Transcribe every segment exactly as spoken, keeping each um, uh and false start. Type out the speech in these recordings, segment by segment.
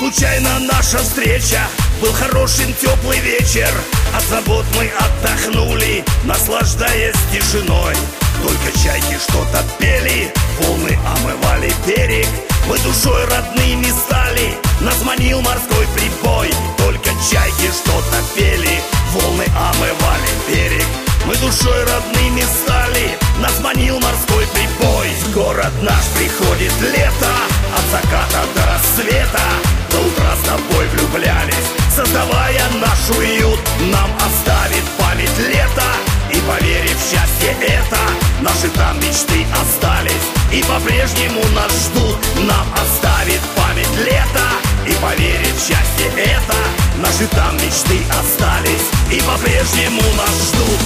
случайно наша встреча. Был хороший теплый вечер, от забот мы отдохнули, наслаждаясь тишиной. Только чайки что-то пели, волны омывали берег. Мы душой родными стали, нас манил морской прибой. Только чайки что-то пели, волны омывали берег. Мы душой родными стали, нас манил морской прибой. В город наш приходит лето, от заката до рассвета. До утра с тобой влюблялись, создавая наш уют. Нам оставит память лето, и поверив в счастье это, наши там мечты остались, и по-прежнему нас ждут. Нам оставит память лето, и поверив в счастье это, наши там мечты остались, и по-прежнему нас ждут.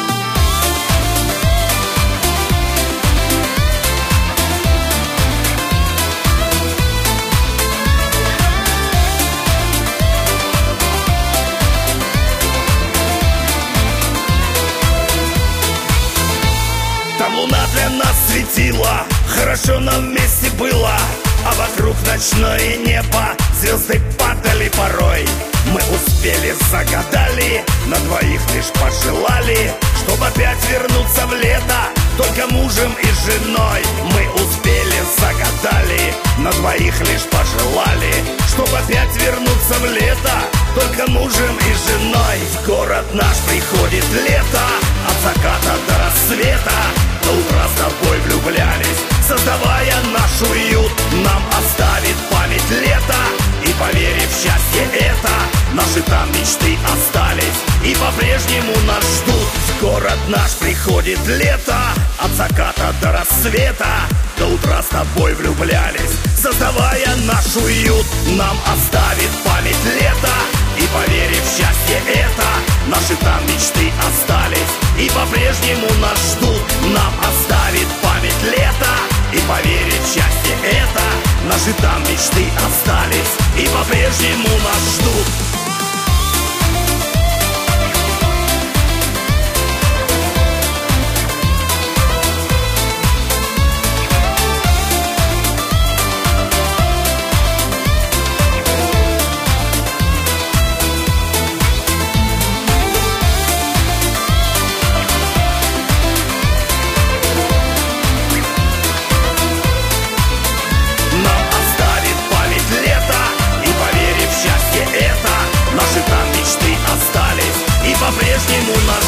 Там луна для нас светила, хорошо нам вместе было, а вокруг ночное небо, звезды падали порой. Мы успели, загадали, на двоих лишь пожелали, чтоб опять вернуться в лето, только мужем и женой. Мы успели, загадали, на двоих лишь пожелали, чтоб опять вернуться в лето, только мужем и женой. В город наш приходит лето, от заката до рассвета. До утра с тобой влюблялись, создавая наш уют. Нам оставит память лето, и поверив в счастье это, наши там мечты остались, и по-прежнему нас ждут. В город наш приходит лето, от заката до рассвета. До утра с тобой влюблялись, создавая наш уют. Нам оставит память лето, и поверив в счастье это, наши там мечты остались, и по-прежнему нас ждут. Нам оставит память лето, и поверив в счастье это, наши там мечты остались, и по-прежнему нас ждут. По-прежнему нас